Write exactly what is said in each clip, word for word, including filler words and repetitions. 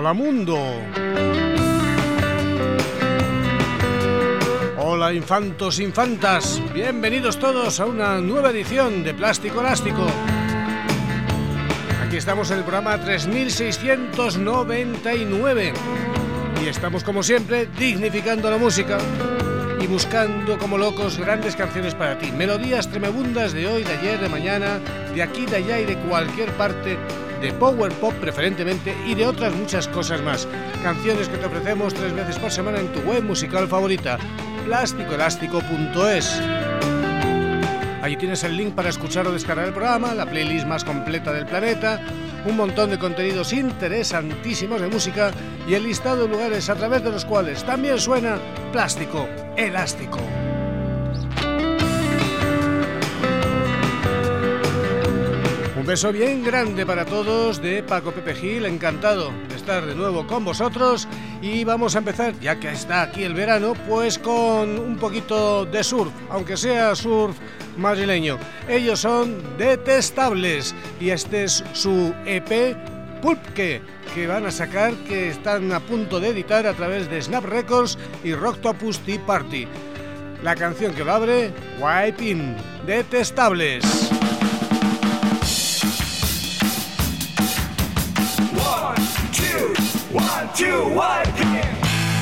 Hola mundo. Hola infantos, infantas. Bienvenidos todos a una nueva edición de Plástico Elástico. Aquí estamos en el programa tres mil seiscientos noventa y nueve y estamos como siempre dignificando la música y buscando como locos grandes canciones para ti, melodías tremebundas de hoy, de ayer, de mañana, de aquí, de allá y de cualquier parte, de power pop preferentemente y de otras muchas cosas más. Canciones que te ofrecemos tres veces por semana en tu web musical favorita, plástico elástico punto es. Allí tienes el link para escuchar o descargar el programa, la playlist más completa del planeta, un montón de contenidos interesantísimos de música y el listado de lugares a través de los cuales también suena Plástico Elástico. Un beso bien grande para todos de Paco Pepe Gil, encantado de estar de nuevo con vosotros y vamos a empezar, ya que está aquí el verano, pues con un poquito de surf, aunque sea surf madrileño. Ellos son Detestables y este es su E P Pulque, que van a sacar, que están a punto de editar a través de Snap Records y Rocktopus Tea Party. La canción que lo abre, Wipe In, Detestables. One, two, wipe in.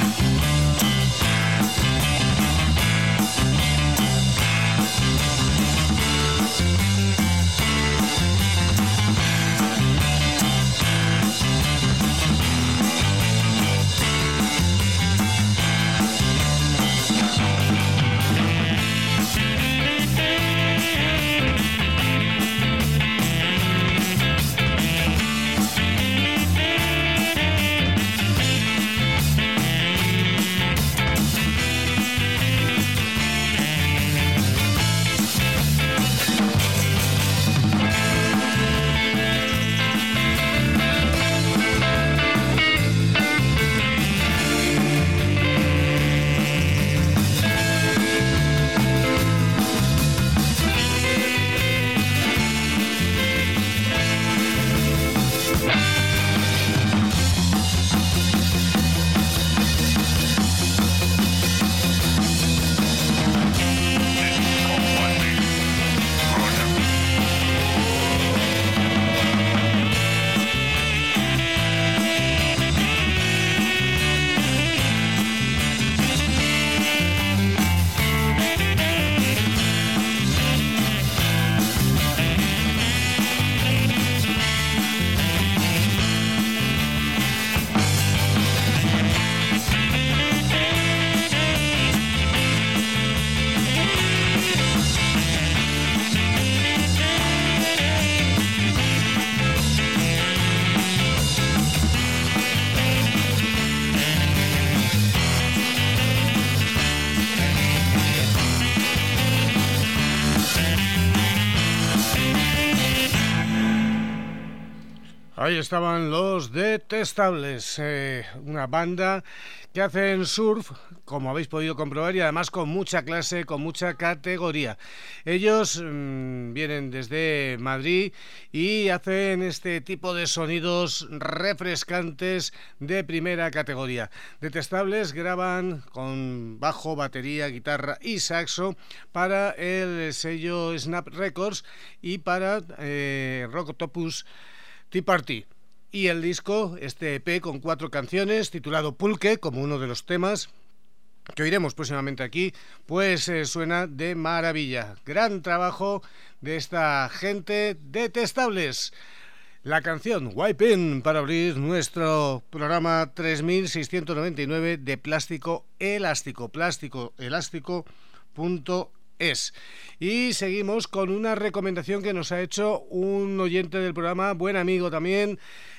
Ahí estaban los Detestables, eh, una banda que hacen surf, como habéis podido comprobar, y además con mucha clase, con mucha categoría. Ellos mmm, vienen desde Madrid y hacen este tipo de sonidos refrescantes de primera categoría. Detestables graban con bajo, batería, guitarra y saxo para el sello Snap Records y para eh, Rocktopus Tea Party. Y el disco, este E P con cuatro canciones, titulado Pulque, como uno de los temas que oiremos próximamente aquí, pues eh, suena de maravilla. Gran trabajo de esta gente Detestables. La canción Wipe In para abrir nuestro programa tres mil seiscientos noventa y nueve de Plástico Elástico, plástico elástico punto es. Y seguimos con una recomendación que nos ha hecho un oyente del programa, buen amigo también,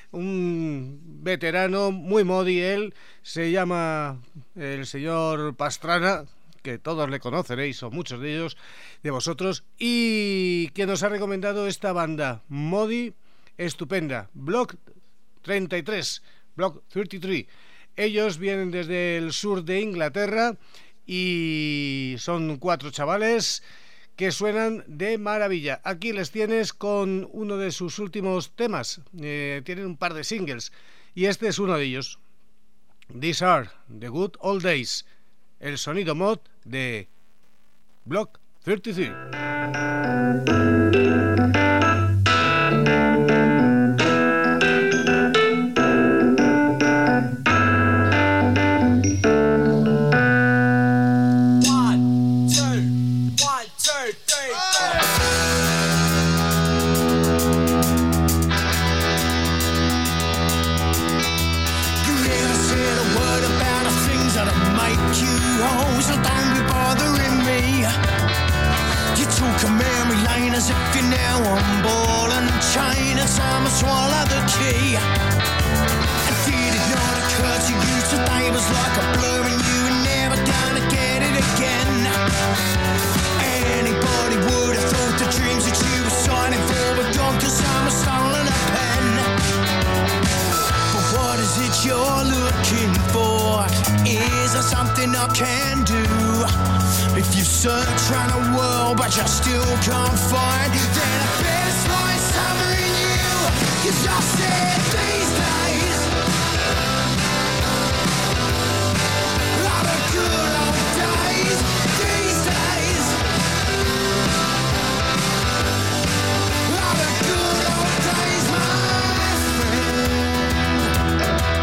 un veterano, muy modi él, se llama el señor Pastrana, que todos le conoceréis, o muchos de ellos, de vosotros, y que nos ha recomendado esta banda, modi, estupenda, Block treinta y tres, Block treinta y tres. Ellos vienen desde el sur de Inglaterra y son cuatro chavales que suenan de maravilla. Aquí les tienes con uno de sus últimos temas. Eh, tienen un par de singles y este es uno de ellos. These are the good old days, el sonido mod de Block treinta y tres. As if you're now on ball and chain, and time to swallow the key. And did it not occur to you today was like a blur and you were never gonna get it again? Anybody would have thought the dreams that you were signing for were gone, cause I'm a stolen a pen. But what is it you're looking for? Is there something I can do? If you search around the world but you still can't find, then I better find somewhere in you. Cause I said these days are the good old days. These days are the good old days, my friend.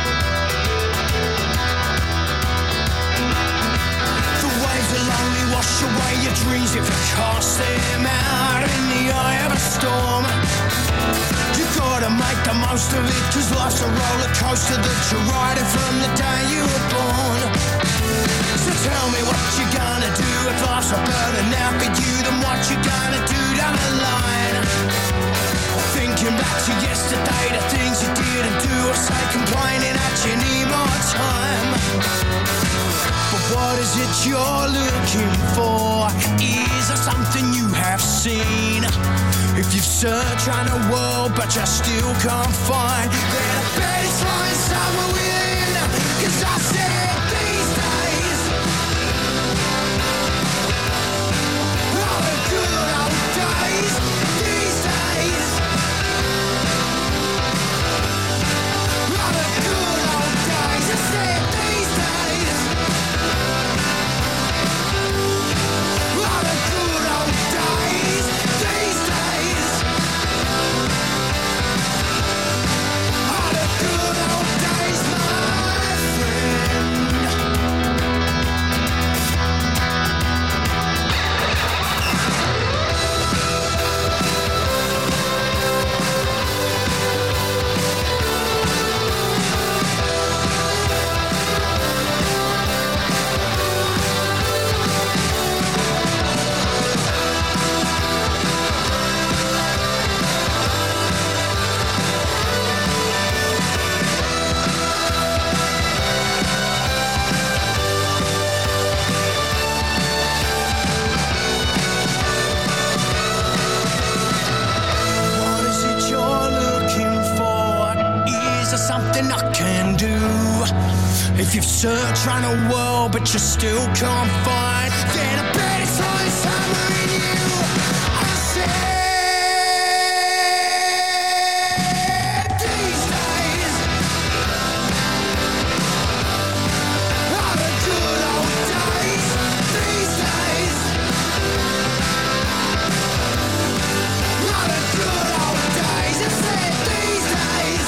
The waves are lonely, wash away your dreams if you cast them out in the eye of a storm. You gotta make the most of it, cause life's a roller coaster that you're riding from the day you were born. So tell me what you gonna do if life's a burden out for you, then what you gonna do down the line? Thinking back to yesterday, the things you didn't do, or say complaining that you need more time. But what is it you're looking for? Is there something you have seen? If you've searched around the world but you still can't find, then I bet it's lying somewhere within. Cause I said these days are the good old days. These days are the good old days. I said these days are the good old days. These days are the good old days, my friend. What is it you're looking for? Is there something I can do? If you've searched around the world but you still can't find, then I bet it's lying somewhere in you. I said these days are the good old days. These days are the good old days. I said these days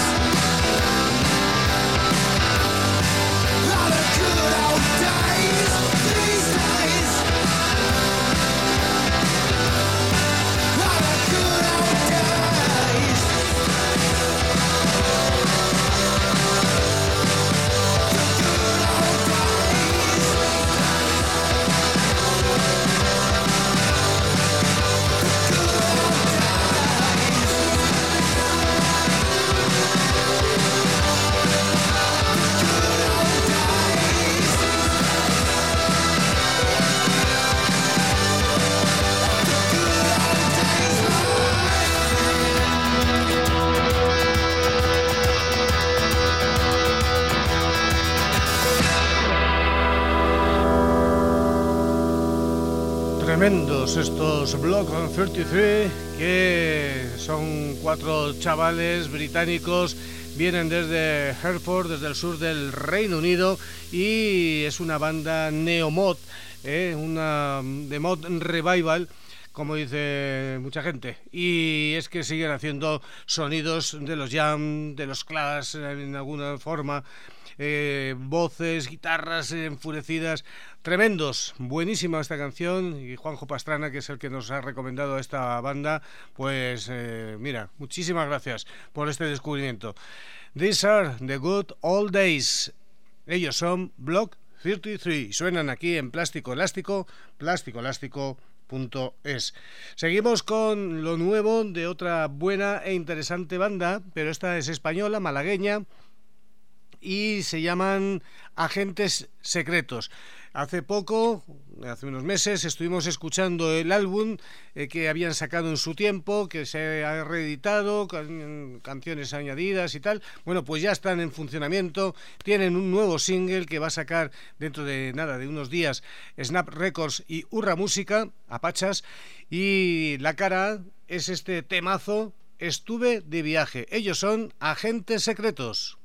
are the good old days. These days are the good old days. The good old days. The good old Tremendos estos Block treinta y tres, que son cuatro chavales británicos Vienen desde Hereford, desde el sur del Reino Unido, y es una banda neomod, ¿eh? una de mod revival, como dice mucha gente, y es que siguen haciendo sonidos de los Jam, de los Clash en alguna forma, eh, voces, guitarras enfurecidas, tremendos. Buenísima esta canción, y Juanjo Pastrana, que es el que nos ha recomendado esta banda, pues eh, mira, muchísimas gracias por este descubrimiento. These are the good old days. Ellos son Block treinta y tres, suenan aquí en Plástico Elástico, plástico elástico punto es. Seguimos con lo nuevo de otra buena e interesante banda, pero esta es española, malagueña, y se llaman Agentes Secretos. Hace poco, hace unos meses, estuvimos escuchando el álbum eh, que habían sacado en su tiempo, que se ha reeditado, con canciones añadidas y tal. Bueno, pues ya están en funcionamiento, tienen un nuevo single que va a sacar dentro de nada, de unos días, Snap Records y Urra Música, Apachas, y la cara es este temazo, Estuve de viaje. Ellos son Agentes Secretos.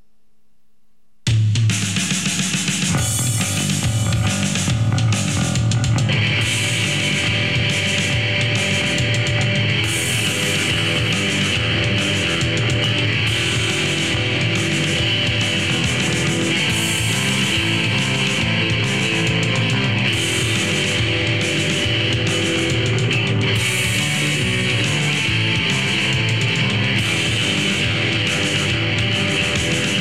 We'll be right back.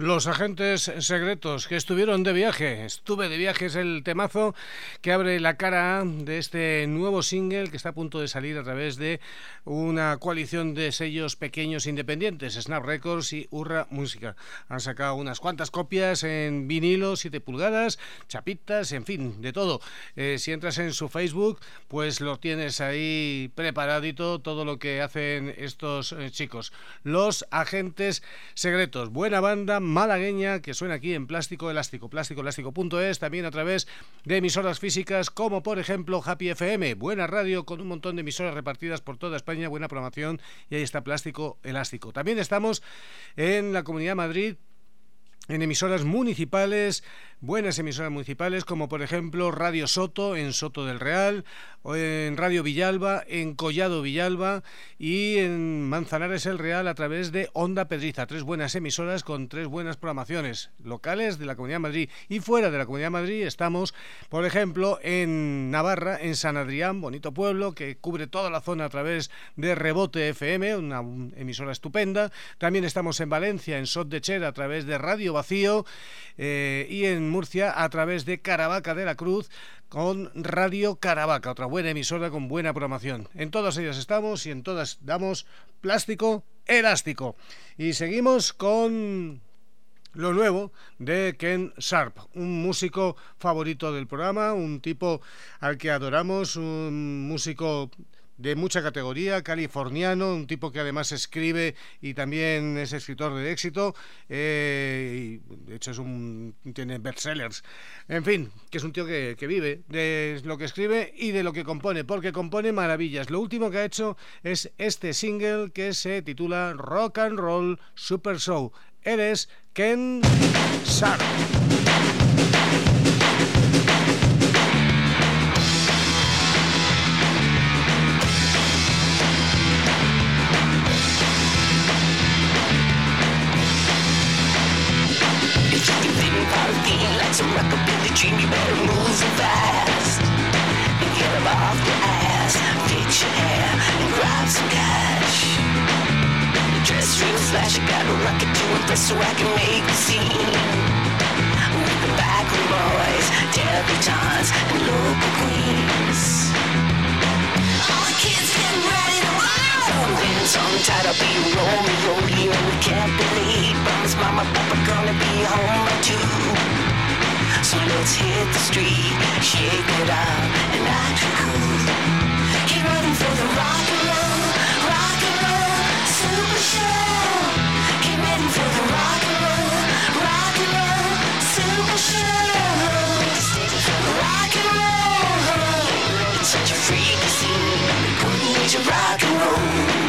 Los Agentes Secretos, que estuvieron de viaje. Estuve de viaje es el temazo que abre la cara A de este nuevo single que está a punto de salir a través de una coalición de sellos pequeños independientes, Snap Records y Urra Música. Han sacado unas cuantas copias en vinilo, siete pulgadas, chapitas, en fin, de todo. Eh, si entras en su Facebook, pues lo tienes ahí preparadito, todo lo que hacen estos eh, chicos. Los Agentes Secretos, buena banda malagueña que suena aquí en Plástico Elástico, plástico elástico punto es, también a través de emisoras físicas como por ejemplo Happy F M, buena radio con un montón de emisoras repartidas por toda España, buena programación, y ahí está Plástico Elástico. También estamos en la Comunidad de Madrid en emisoras municipales, buenas emisoras municipales como por ejemplo Radio Soto en Soto del Real, o en Radio Villalba, en Collado Villalba y en Manzanares el Real a través de Onda Pedriza. Tres buenas emisoras con tres buenas programaciones locales de la Comunidad de Madrid. Y fuera de la Comunidad de Madrid estamos, por ejemplo, en Navarra, en San Adrián, bonito pueblo que cubre toda la zona a través de Rebote F M, una emisora estupenda. También estamos en Valencia, en Sot de Cher, a través de Radio Vacío, eh, y en Murcia a través de Caravaca de la Cruz con Radio Caravaca, otra buena emisora con buena programación. En todas ellas estamos y en todas damos Plástico Elástico. Y seguimos con lo nuevo de Ken Sharp, un músico favorito del programa, un tipo al que adoramos, un músico de mucha categoría, californiano, un tipo que además escribe y también es escritor de éxito, eh, y de hecho es un tiene bestsellers, en fin, que es un tío que, que vive de lo que escribe y de lo que compone, porque compone maravillas. Lo último que ha hecho es este single que se titula Rock and Roll Super Show. Él es Ken Sharp. Like some rockabilly dream, you better move fast and get up off your ass, fix your hair and grab some cash. Dress real flash, I got a rocket to impress so I can make the scene with the backroom boys, debutantes and local queens. All the kids getting ready to roll. When tongue tied, I'll be Romeo, you know we can't be late. Promise mama, papa gonna be home by two. So let's hit the street, shake it up, and act cool. Get ready for the rock and roll, rock and roll, super show. Get ready for the rock and roll, rock and roll, super show. Rock and roll, it's such a freaky scene. The golden age of rock and roll.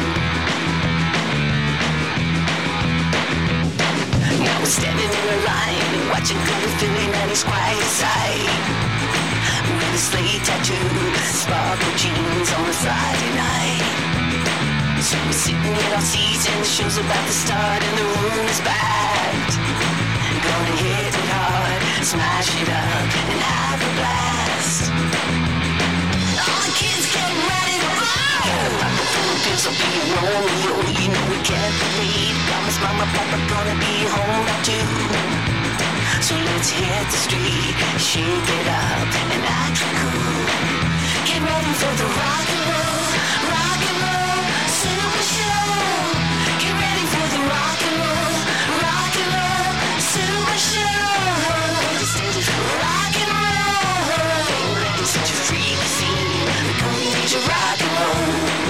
Now we're standing in a line, watching good feeling and he's quite a sight. With a slate tattoo, sparkle jeans on a Friday night. So we're sitting in our seats and the show's about to start and the room is packed. Gonna hit it hard, smash it up and have a blast. All the kids getting ready to roll. This will be Romeo, you know we can't be late. Promise mama, papa gonna be home by two. So let's hit the street, shake it up and act cool. Get ready for the rock and roll, rock and roll, super show. Get ready for the rock and roll, rock and roll, super show. Rock and roll, it's such a freaky scene. The golden age of rock and roll.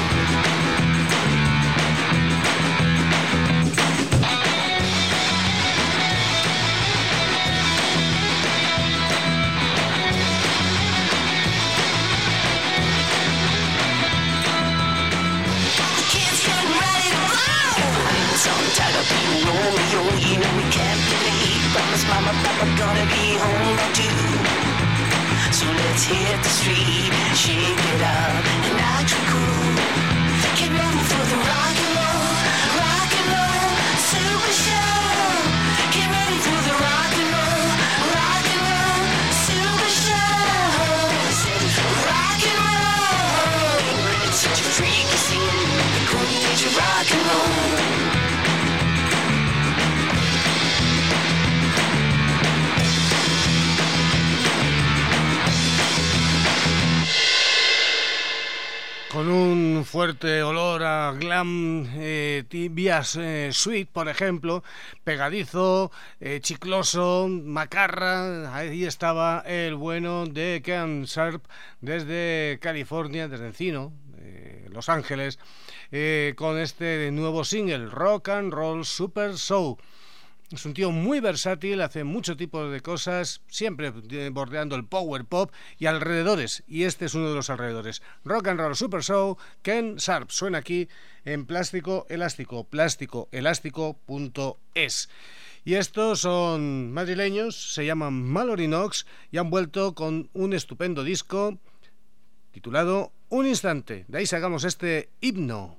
Tied up in Romeo, you know we can't be late. Promise mama, papa gonna be home by two. So let's hit the street, shake it up and act cool. Get ready for the rock and roll, rock and roll, super show. Get ready for the rock and roll, rock and roll, super show. Rock and roll, it's such a freaky scene. The golden age of rock and roll. fuerte olor a glam, eh, vías eh, sweet, por ejemplo, pegadizo, eh, chicloso, macarra. Ahí estaba el bueno de Ken Sharp desde California, desde Encino, eh, Los Ángeles, eh, con este nuevo single, Rock and Roll Super Show. Es un tío muy versátil, hace mucho tipo de cosas, siempre bordeando el power pop y alrededores, y este es uno de los alrededores. Rock and Roll Super Show, Ken Sharp, suena aquí en Plástico Elástico, plástico elástico punto es. Y estos son madrileños, se llaman Mallory Knox y han vuelto con un estupendo disco titulado Un Instante. De ahí sacamos este himno.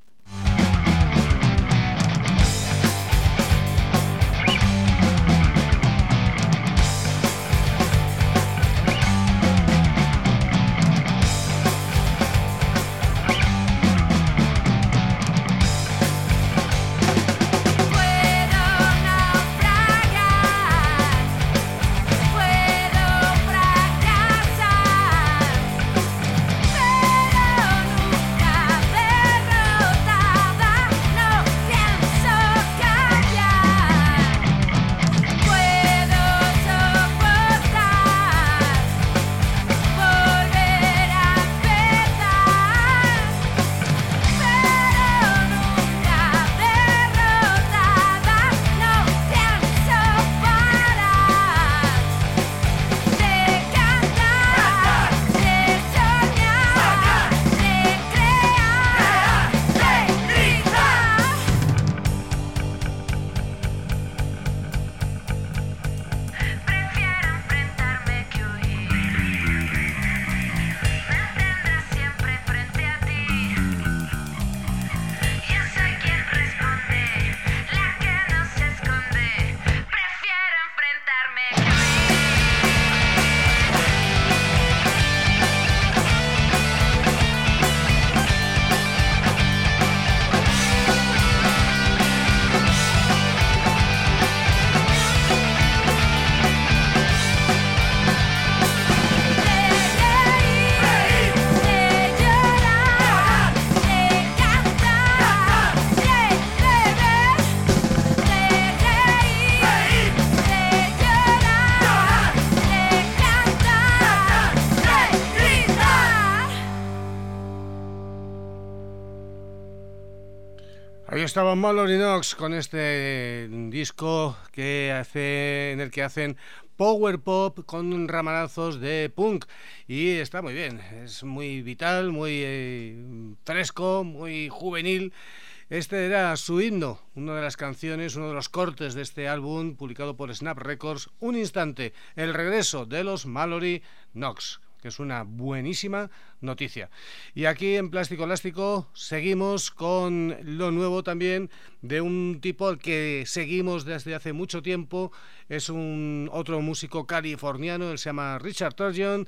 Ahí estaba Mallory Knox con este disco que hace, en el que hacen power pop con ramalazos de punk, y está muy bien, es muy vital, muy eh, fresco, muy juvenil. Este era su himno, una de las canciones, uno de los cortes de este álbum publicado por Snap Records, Un Instante, el regreso de los Mallory Knox, que es una buenísima noticia. Y aquí en Plástico Elástico seguimos con lo nuevo también de un tipo al que seguimos desde hace mucho tiempo. Es un otro músico californiano, él se llama Richard Turgeon.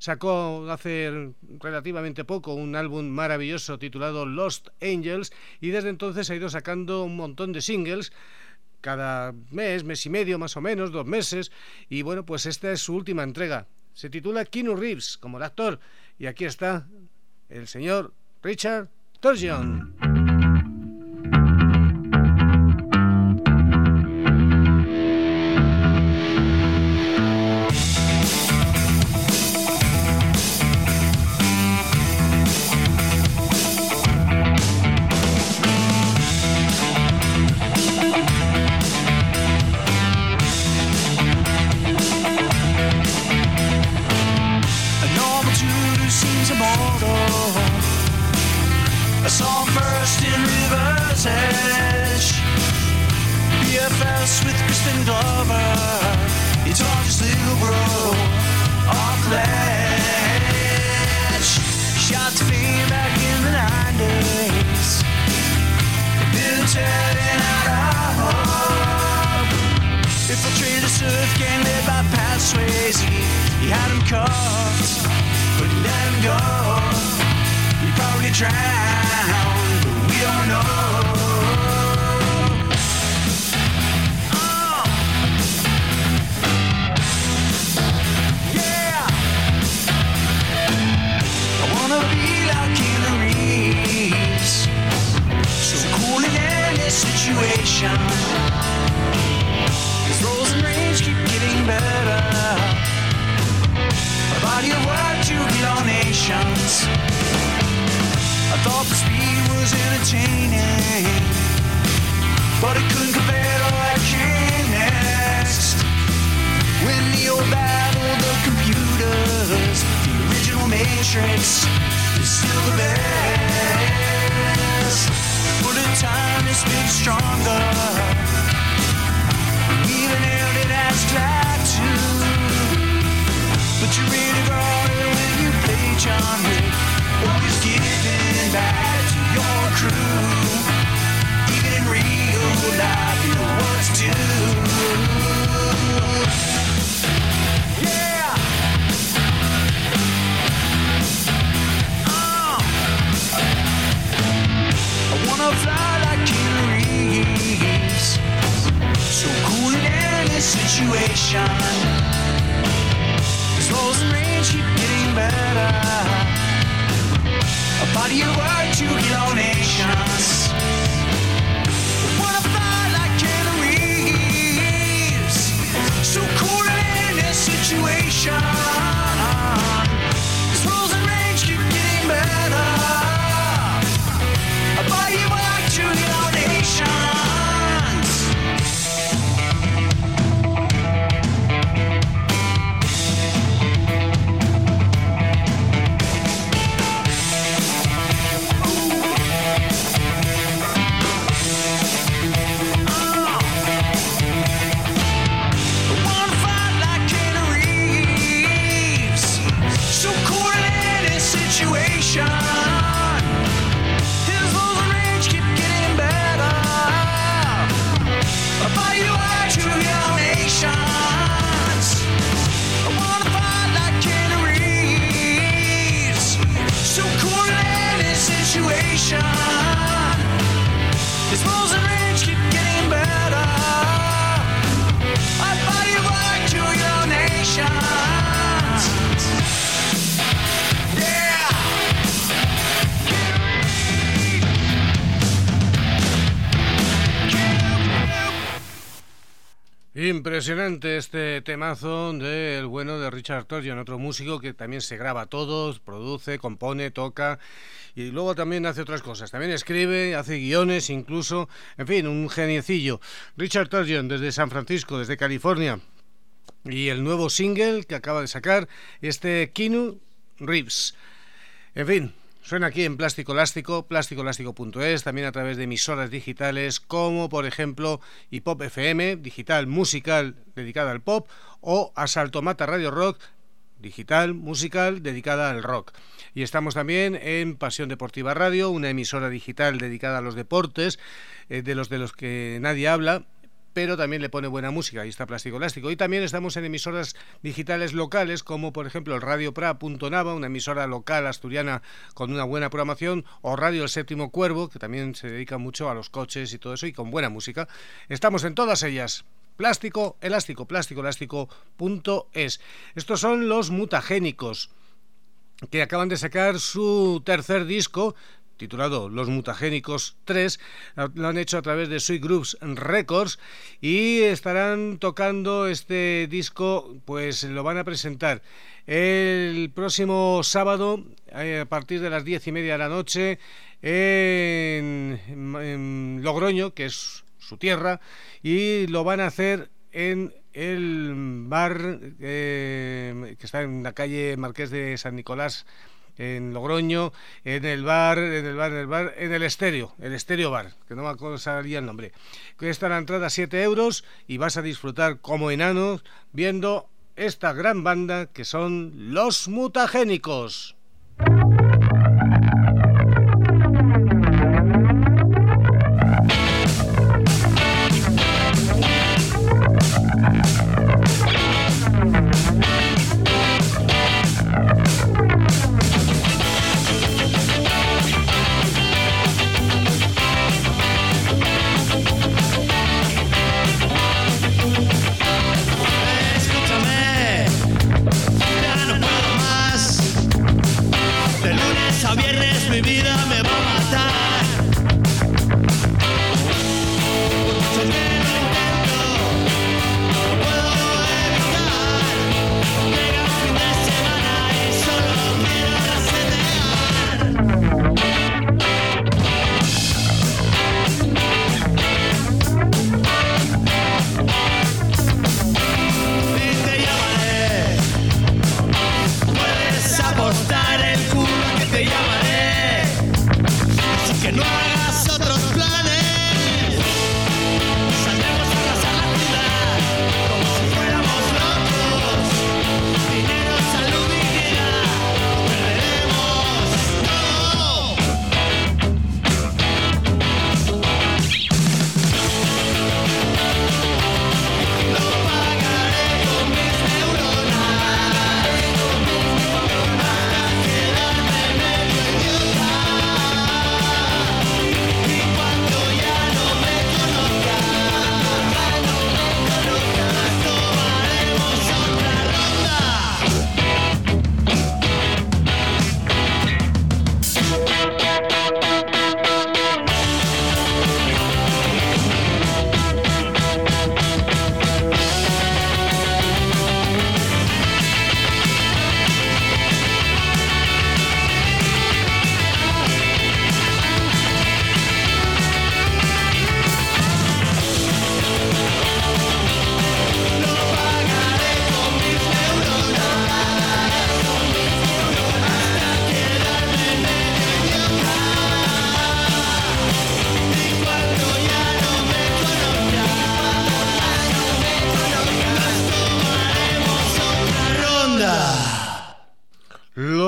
Sacó hace relativamente poco un álbum maravilloso titulado Lost Angels, y desde entonces ha ido sacando un montón de singles cada mes, mes y medio más o menos, dos meses, y bueno, pues esta es su última entrega. Se titula Keanu Reeves, como el actor, y aquí está el señor Richard Turgeon. I saw him first in River's Edge, B F S with Kristen Glover. He taught his little bro off the ledge. Shot to fame back in the nineties, didn't tell it out of hope. Infiltrated surf gang led by Pat Swayze. He had him cuffed, but he let him go. He probably drowned, but we don't know. Oh. Yeah. I wanna be like Keanu Reeves. entertaining, but it couldn't compare to what came next. When Neo battled the computers, the original Matrix is still the best. For the time it's been stronger, even held it as glad to. But you really brought it when you played John Wick, always giving back to your crew. Even in real life, you know what to do. Yeah. Uh. I wanna fly like Keanu Reeves, so cool in any situation. His roles and range keep getting better. A body of work to your nations. Wanna fly like Keanu Reeves, so cool in any situation. His roles and range keep getting better. A body of work to your nations. Impresionante este temazo del bueno de Richard Turgeon, otro músico que también se graba todo, produce, compone, toca y luego también hace otras cosas. También escribe, hace guiones incluso, en fin, un geniecillo. Richard Turgeon desde San Francisco, desde California. Y el nuevo single que acaba de sacar, este Keanu Reeves. En fin, suena aquí en Plástico Elástico, plástico elástico punto es, también a través de emisoras digitales como por ejemplo Hip-Hop F M, digital musical dedicada al pop, o Asalto Mata Radio Rock, digital musical dedicada al rock. Y estamos también en Pasión Deportiva Radio, una emisora digital dedicada a los deportes, eh, de los de los que nadie habla, pero también le pone buena música. Ahí está Plástico Elástico. Y también estamos en emisoras digitales locales, como por ejemplo el Radio Pra punto Nava, una emisora local asturiana con una buena programación, o Radio El Séptimo Cuervo, que también se dedica mucho a los coches y todo eso, y con buena música. Estamos en todas ellas. Plástico Elástico, plástico elástico punto es. Estos son los Mutagénicos, que acaban de sacar su tercer disco, titulado Los Mutagénicos tres, lo han hecho a través de Sweet Grooves Records y estarán tocando este disco, pues lo van a presentar el próximo sábado a partir de las diez y media de la noche en, en Logroño, que es su tierra, y lo van a hacer en el bar eh, que está en la calle Marqués de San Nicolás, en Logroño, en el bar, en el bar, en el bar, en el Estéreo, el Estéreo Bar, que no me acordaría el nombre. Que está la entrada a siete euros y vas a disfrutar como enanos viendo esta gran banda que son Los Mutagénicos. Escúchame, ya no puedo más.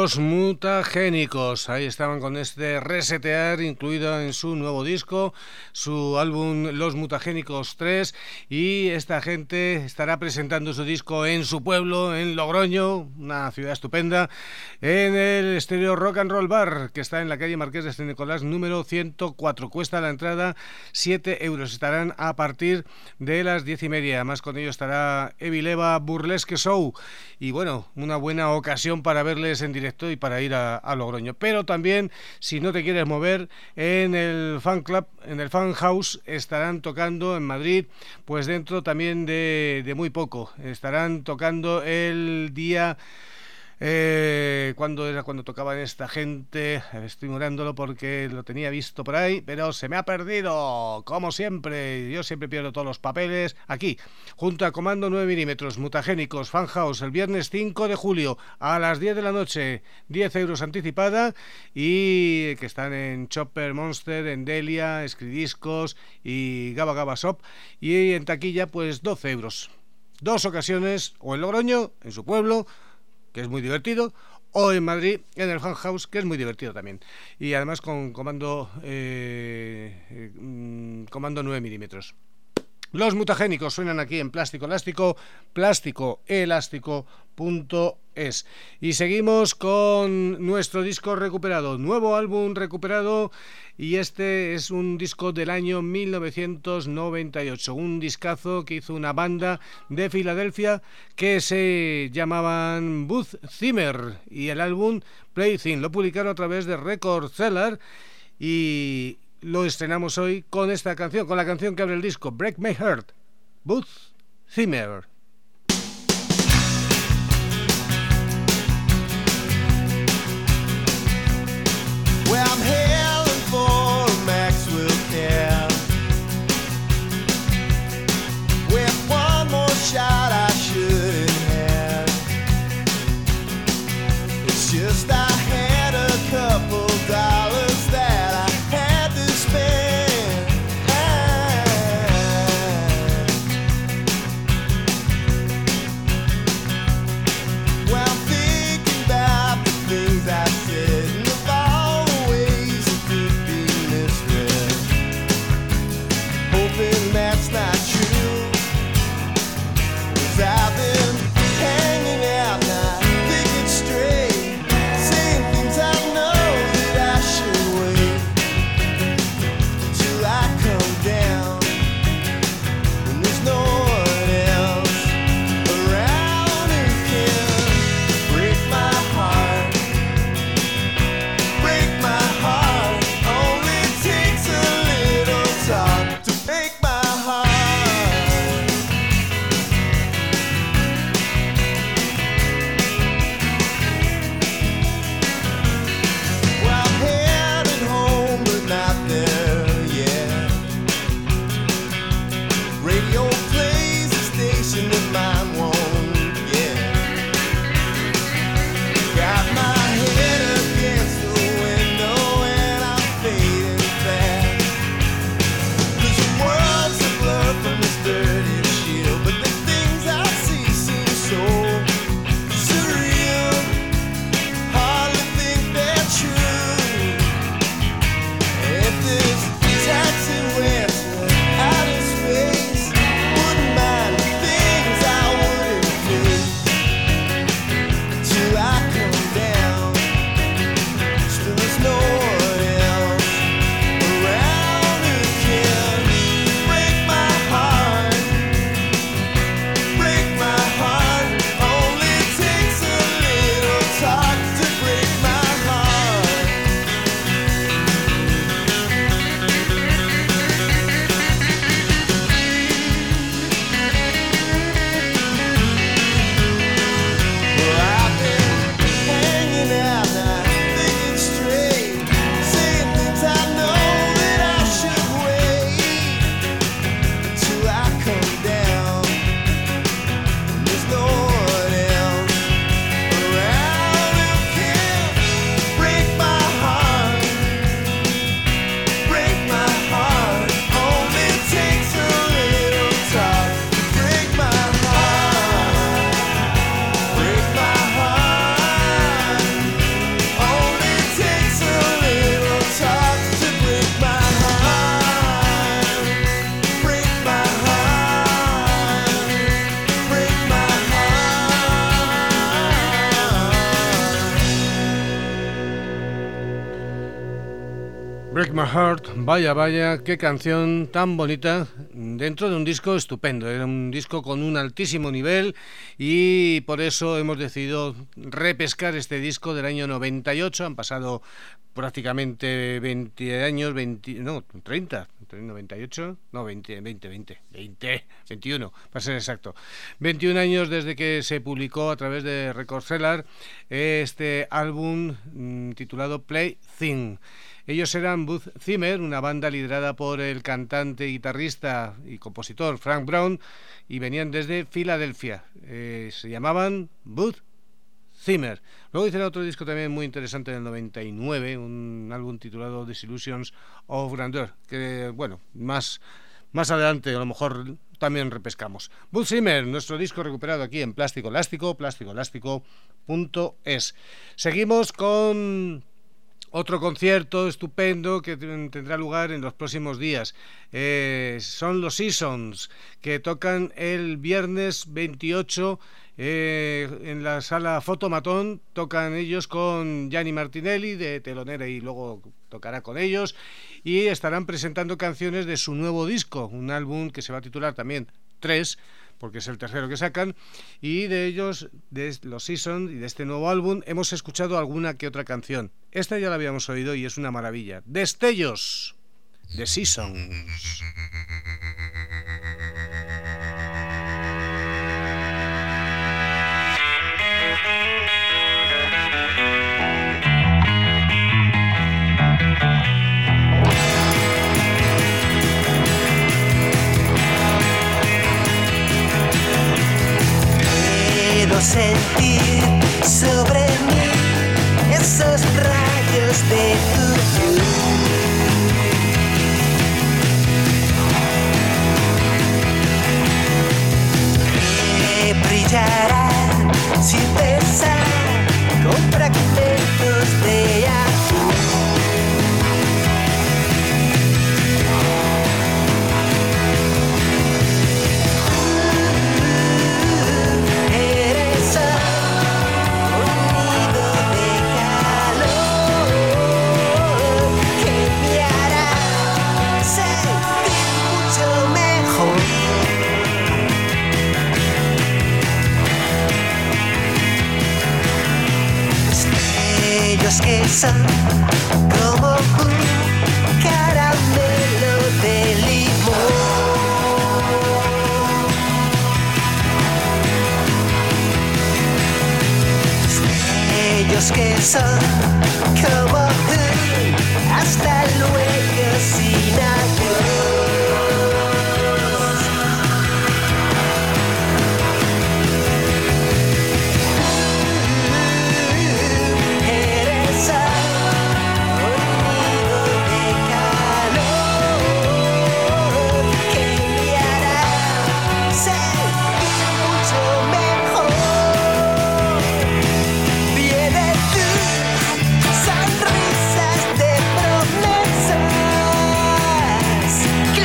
Los Mutagénicos, ahí estaban con este Resetear incluido en su nuevo disco, su álbum Los Mutagénicos tres, y esta gente estará presentando su disco en su pueblo, en Logroño, una ciudad estupenda, en el Estéreo Rock and Roll Bar, que está en la calle Marqués de San Nicolás número ciento cuatro. Cuesta la entrada siete euros, estarán a partir de las diez y media. Además, con ello estará Evileva Burlesque Show, y bueno, una buena ocasión para verles en directo y para ir a, a Logroño. Pero también, si no te quieres mover, en el Fan Club, en el Fan House, estarán tocando en Madrid, pues dentro también de, de muy poco. Estarán tocando el día... Eh, ¿Cuándo era cuando tocaban esta gente? Estoy mirándolo porque lo tenía visto por ahí, pero se me ha perdido, como siempre. Yo siempre pierdo todos los papeles. Aquí, junto a Comando nueve milímetros, Mutagénicos, Fan House, el viernes cinco de julio a las diez de la noche, diez euros anticipada, y que están en Chopper Monster, en Delia, Escridiscos y Gaba Gaba Shop, y en taquilla pues doce euros. Dos ocasiones, o en Logroño, en su pueblo, que es muy divertido, o en Madrid, en el Fan House, que es muy divertido también. Y además con comando eh, eh, comando nueve milímetros. Los Mutagénicos suenan aquí en Plástico Elástico, plástico elástico punto es. Y seguimos con nuestro disco recuperado, nuevo álbum recuperado, y este es un disco del año mil novecientos noventa y ocho, un discazo que hizo una banda de Filadelfia que se llamaban Booth Zimmer, y el álbum Plaything lo publicaron a través de Record Seller, y lo estrenamos hoy con esta canción, con la canción que abre el disco, Break My Heart, Booth Zimmer. Well, I'm hailing for a Maxwell cab with one more shot I should have had. It's just I had a couple dollars that I had to spend. Well, I'm thinking about the things I said and of all the ways Break My Heart, vaya, vaya, qué canción tan bonita dentro de un disco estupendo. Era un disco con un altísimo nivel y por eso hemos decidido repescar este disco del año noventa y ocho. Han pasado prácticamente veinte años, veinte, no, treinta, noventa y ocho, no, veinte, veinte, veinte, veinte, veintiuno, para ser exacto. veintiún años desde que se publicó a través de Record Cellar este álbum mmm, titulado Play Thing. Ellos eran Booth Zimmer, una banda liderada por el cantante, guitarrista y compositor Frank Brown, y venían desde Filadelfia. Eh, se llamaban Booth Zimmer. Luego hicieron otro disco también muy interesante en el noventa y nueve, un álbum titulado Disillusions of Grandeur, que, bueno, más, más adelante a lo mejor también repescamos. Booth Zimmer, nuestro disco recuperado aquí en Plástico Elástico, plástico elástico punto es. Seguimos con otro concierto estupendo que tendrá lugar en los próximos días. Eh, son los Seasons, que tocan el viernes veintiocho eh, en la sala Fotomatón. Tocan ellos con Gianni Martinelli de telonera y luego tocará con ellos, y estarán presentando canciones de su nuevo disco, un álbum que se va a titular también Tres, porque es el tercero que sacan, y de ellos, de los Seasons y de este nuevo álbum, hemos escuchado alguna que otra canción. Esta ya la habíamos oído y es una maravilla. Destellos de Seasons. Sentir sobre mí esos rayos de tu luz. Que brillarán sin pensar con fragmentos de azul. Que son como un caramelo de limón. Ellos que son como un hasta luego sin adiós. Sonrisas de promesas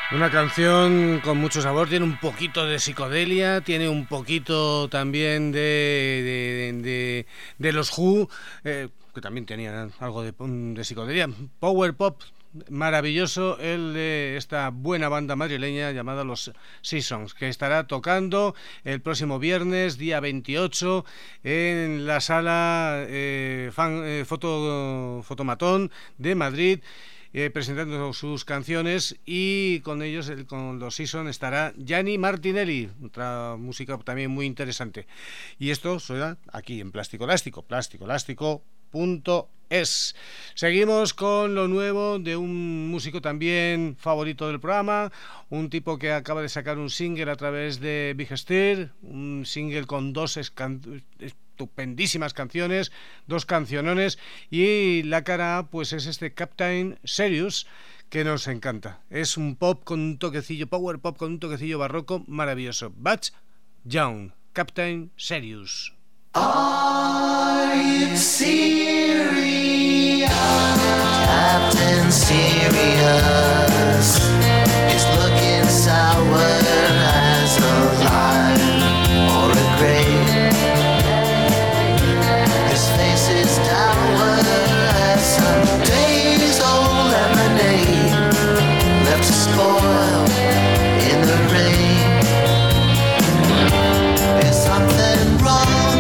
Una canción con mucho sabor, tiene un poquito de psicodelia, tiene un poquito también de, de, de, de los Who, eh, que también tenían algo de, de psicodelia. Power pop maravilloso, el de esta buena banda madrileña llamada Los Seasons, que estará tocando el próximo viernes, día veintiocho, en la sala eh, fan, eh, foto, Fotomatón de Madrid. Eh, presentando sus canciones, y con ellos, el, con los Seasons, estará Gianni Martinelli, otra música también muy interesante. Y esto suena aquí en Plástico Elástico, plástico elástico punto es. Seguimos con lo nuevo de un músico también favorito del programa, un tipo que acaba de sacar un single a través de Big Stir, un single con dos escan- estupendísimas canciones, dos cancionones, y la cara pues es este Captain Serious, que nos encanta. Es un pop con un toquecillo, power pop con un toquecillo barroco maravilloso. Butch Young, Captain Serious. Are you serious? Captain Serious is looking sour as a lime or a grape. His face is dour as some days old lemonade left to spoil in the rain. Is something wrong?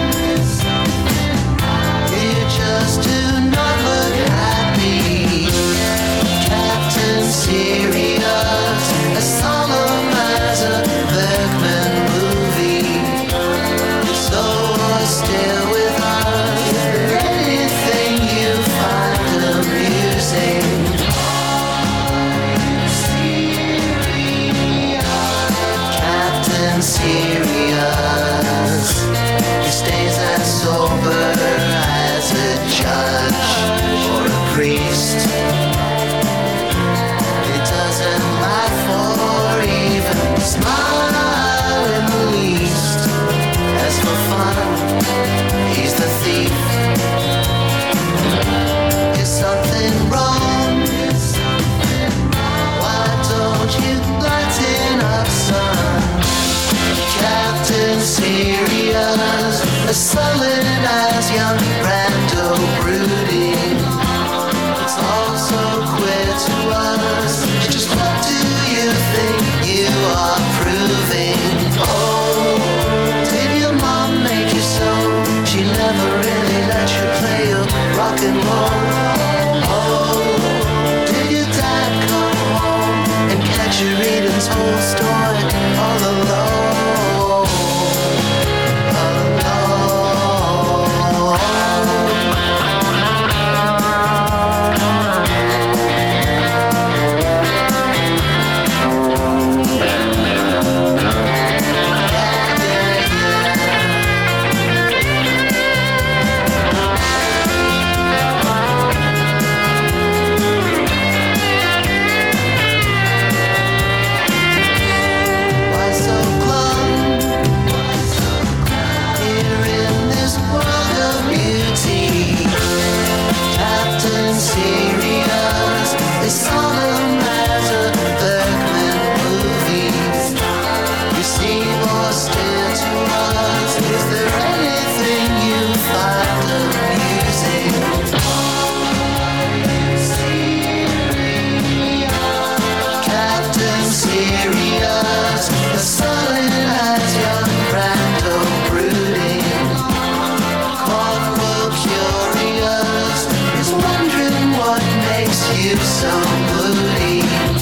You just do not look happy. Captain Serious, as solemn as a Bergman movie. You're so austere with us. Is there anything you find amusing? Captain Serious, he stays as sober as a judge or a priest. He doesn't laugh or even smile in the least. As for fun, he's the thief. Is something wrong? Why don't you lighten up, son? Captain Serious, as sullen as young Brando brooding. It's all so queer to us. Just what do you think you are proving? Oh, did your mom make you so? She never really let you play your rock and roll. Oh, did your dad come home and catch you reading Tolstoy all alone? Why so glum? Here in this world of beauty, Captain Serious is solemn as a Bergman movie. You seem austere to us. Is there anything you find amusing? Captain Serious, as sullen as young Brando brooding. Corporal Curious is wondering what makes you so moody.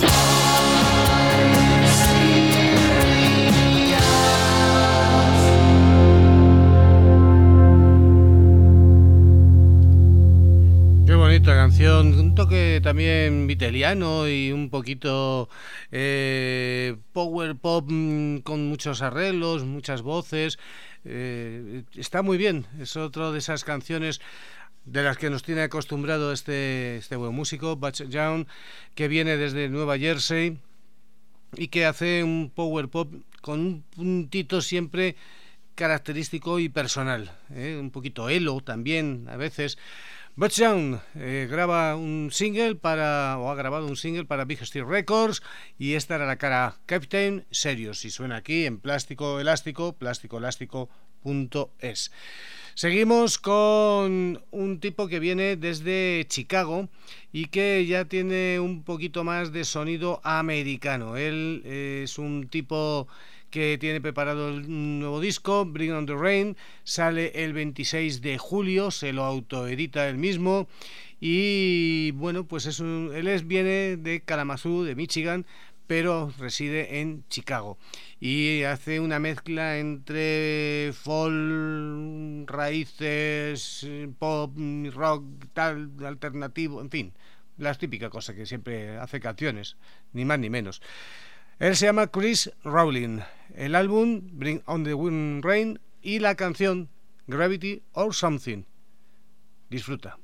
Qué bonita canción, un toque también viteliano y un poquito eh, power pop, mm, con muchos arreglos, muchas voces. Eh, está muy bien, es otro de esas canciones de las que nos tiene acostumbrado este, este buen músico, Butch Young, que viene desde Nueva Jersey y que hace un power pop con un puntito siempre característico y personal, ¿eh? Un poquito elo también a veces, Butch Young eh, graba un single para, o ha grabado un single para Big Steel Records, y esta era la cara Captain Serious, y suena aquí en Plástico Elástico, plástico elástico punto es. Seguimos con un tipo que viene desde Chicago y que ya tiene un poquito más de sonido americano. Él eh, es un tipo que tiene preparado un nuevo disco, Bring on the Rain, sale el veintiséis de julio, se lo autoedita él mismo, y bueno, pues es un, él es, viene de Kalamazoo, de Michigan, pero reside en Chicago, y hace una mezcla entre folk, raíces, pop, rock, tal, alternativo, en fin, las típicas cosas que siempre hace canciones, ni más ni menos. Él se llama Chris Rowling, el álbum Bring on the Rain y la canción Gravity or Something. Disfruta.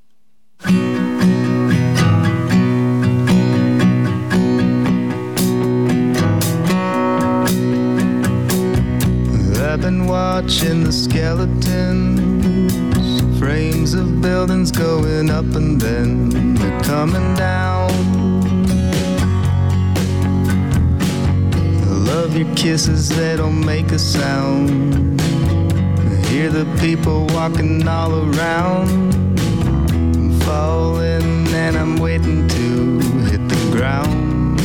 I've been watching the skeletons, frames of buildings going up and then they're coming down. I love your kisses, they don't make a sound. I hear the people walking all around. I'm falling and I'm waiting to hit the ground.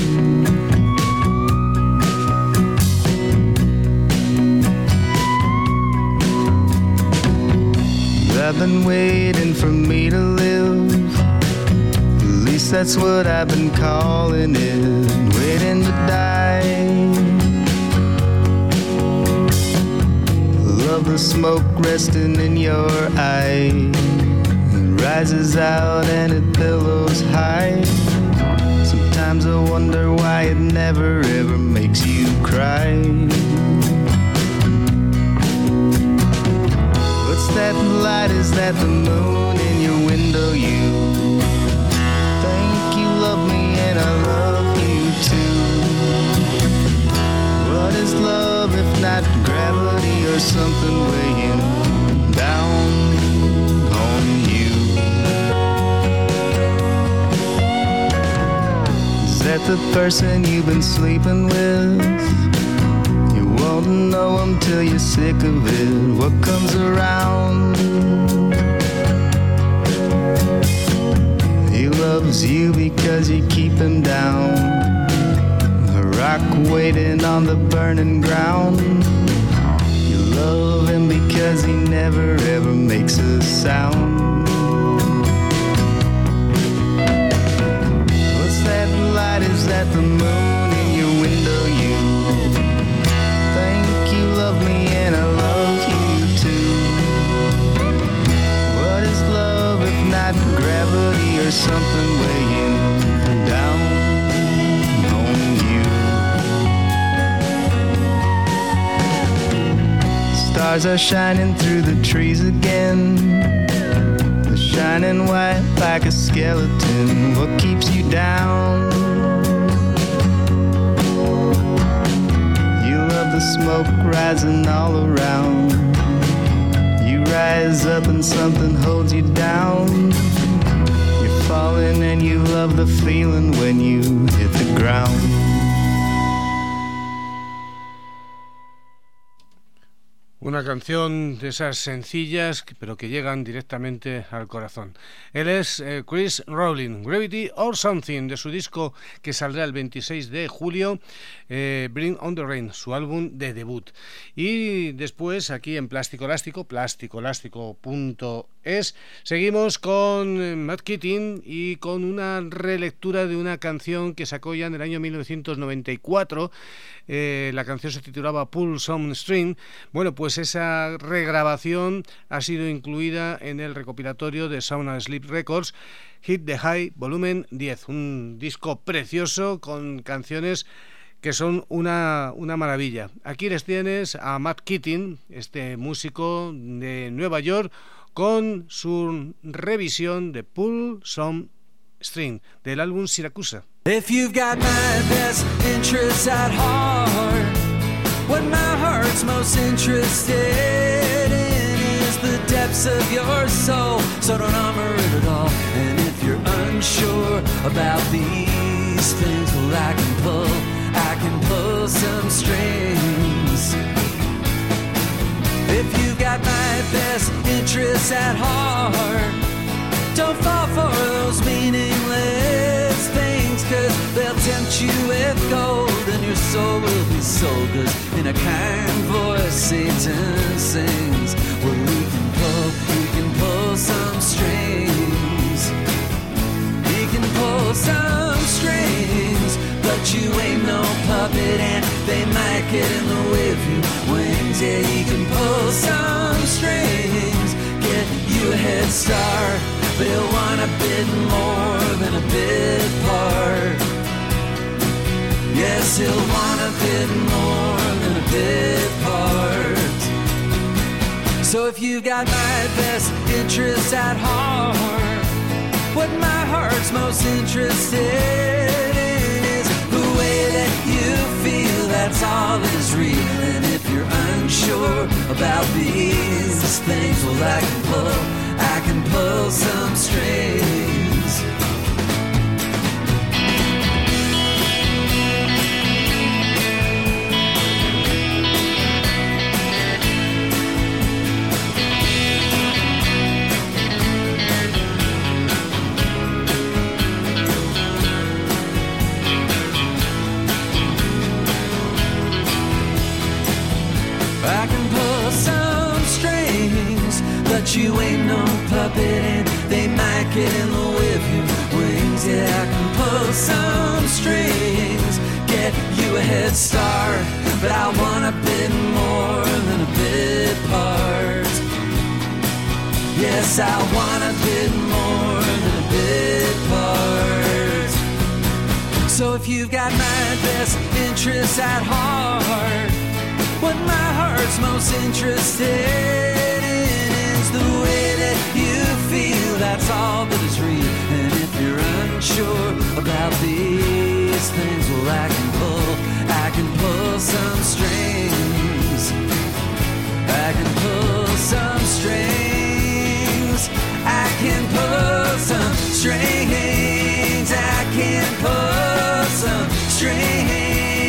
I've been waiting for me to live. At least that's what I've been calling it. Waiting to die. Love the smoke resting in your eye. It rises out and it billows high. Sometimes I wonder why it never ever makes you cry. What's that light? Is that the moon in your window? You think you love me and I love you too. What is love if not gravity or something weighing down on you? Is that the person you've been sleeping with? Won't know until you're sick of it. What comes around? He loves you because you keep him down. A rock waiting on the burning ground. You love him because he never ever makes a sound. What's that light? Is that the moon in your window? You love me and I love you too. What is love if not gravity or something weighing down on you? Stars are shining through the trees again. They're shining white like a skeleton. What keeps you down? The smoke rising all around. You rise up and something holds you down. You're falling and you love the feeling when you hit the ground. Una canción de esas sencillas, pero que llegan directamente al corazón. Él es eh, Chris Rowling, Gravity or Something, de su disco que saldrá el veintiséis de julio, eh, Bring on the Rain, su álbum de debut. Y después, aquí en Plástico Elástico, plástico elástico punto es, seguimos con Matt Keating y con una relectura de una canción que sacó ya en el año mil novecientos noventa y cuatro. Eh, la canción se titulaba Pull Some String. Bueno, pues esa regrabación ha sido incluida en el recopilatorio de Sound Asleep Records, Hit the High Volumen diez, un disco precioso con canciones que son una, una maravilla. Aquí les tienes a Matt Keating, este músico de Nueva York, con su revisión de Pull Some String del álbum Siracusa. If you've got my best interests at heart, what my heart's most interested in is the the depths of your soul, so don't armor it at all. And if you're unsure about these things, well, I can pull, I can pull some strings. If you've got my best interests at heart, don't fall for those meaningless things, 'cause they'll tempt you with gold and your soul will be sold. 'Cause in a kind voice Satan sings, well, we can pull, we can pull some strings. We can pull some strings, but you ain't no puppet and they might get in the way of your wings. Yeah, you can pull some strings, get you a head start, but he'll want a bit more than a bit part. Yes, he'll want a bit more than a bit part. So if you got my best interests at heart, what my heart's most interested in is the way that you feel, that's all that is real. And if you're unsure about these things, well, I can pull, I can pull some strings. I can pull some strings, but you ain't no puppet and they might get in the way of your wings. Yeah, I can pull some strings, get you a head start, but I want a bit more than a bit part. Yes, I want a bit more than a bit part. So if you've got my best interests at heart, what my heart's most interested in is the way that you feel, that's all that is real. And if you're unsure about these things, well, I can pull, I can pull some strings. I can pull some strings. I can pull some strings. I can pull some strings.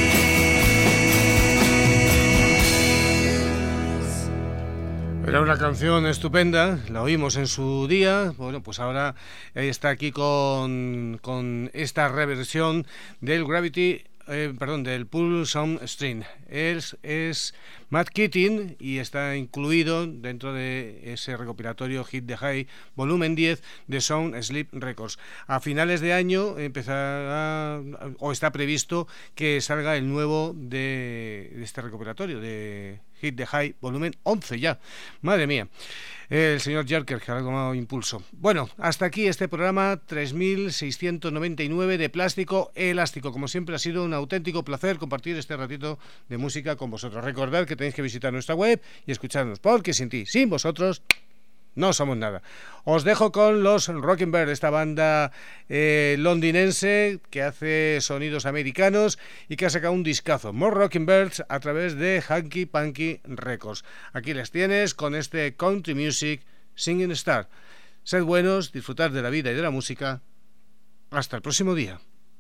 Era una canción estupenda, la oímos en su día. Bueno, pues ahora está aquí con, con esta reversión del Gravity, eh, perdón, del Pull Some String. Es, es Matt Keating y está incluido dentro de ese recopilatorio Hit the High volumen diez de Sound Sleep Records. A finales de año empezará, o está previsto que salga el nuevo de, de este recopilatorio de Hit the High volumen once ya. Madre mía, el señor Jerker que ha tomado impulso. Bueno, hasta aquí este programa tres mil seiscientos noventa y nueve de Plástico Elástico. Como siempre ha sido un auténtico placer compartir este ratito de música con vosotros. Recordad que tenéis que visitar nuestra web y escucharnos, porque sin ti, sin vosotros, no somos nada. Os dejo con los Rockin' Bird, esta banda eh, londinense que hace sonidos americanos y que ha sacado un discazo, More Rockin' Birds, a través de Hanky Panky Records. Aquí les tienes con este Country Music Singing Star. Sed buenos, disfrutad de la vida y de la música. Hasta el próximo día.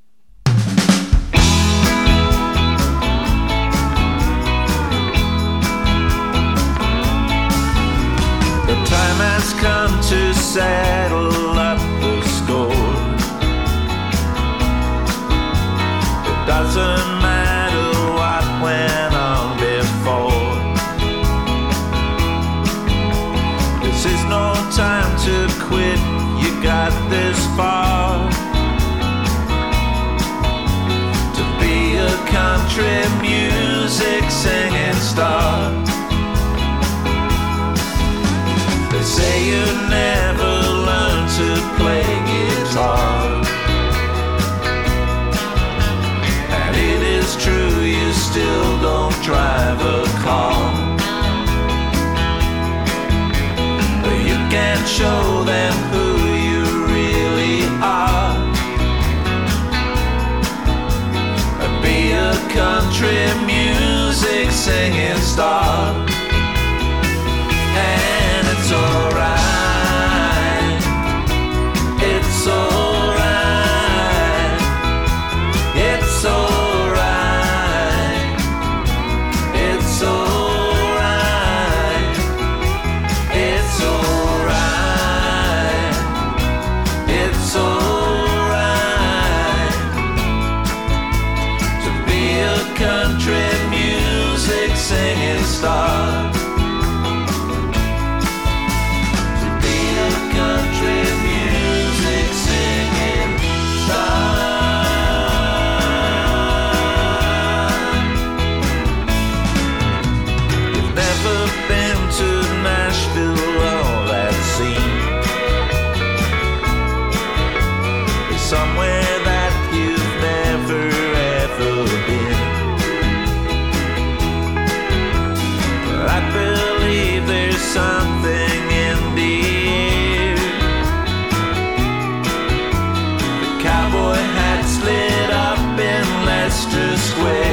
The time has come to settle up the score. It doesn't matter what went on before. This is no time to quit, you got this far. To be a country music singing star. They say you never learn to play guitar, and it is true you still don't drive a car. But you can't show them who you really are. Be a country music singing star. And it's all country music singing star. To be a country music singing star. You've never been to Nashville or that scene. It's somewhere that you've never ever been. But I believe there's something in the air. The cowboy hats lit up in Leicester Square.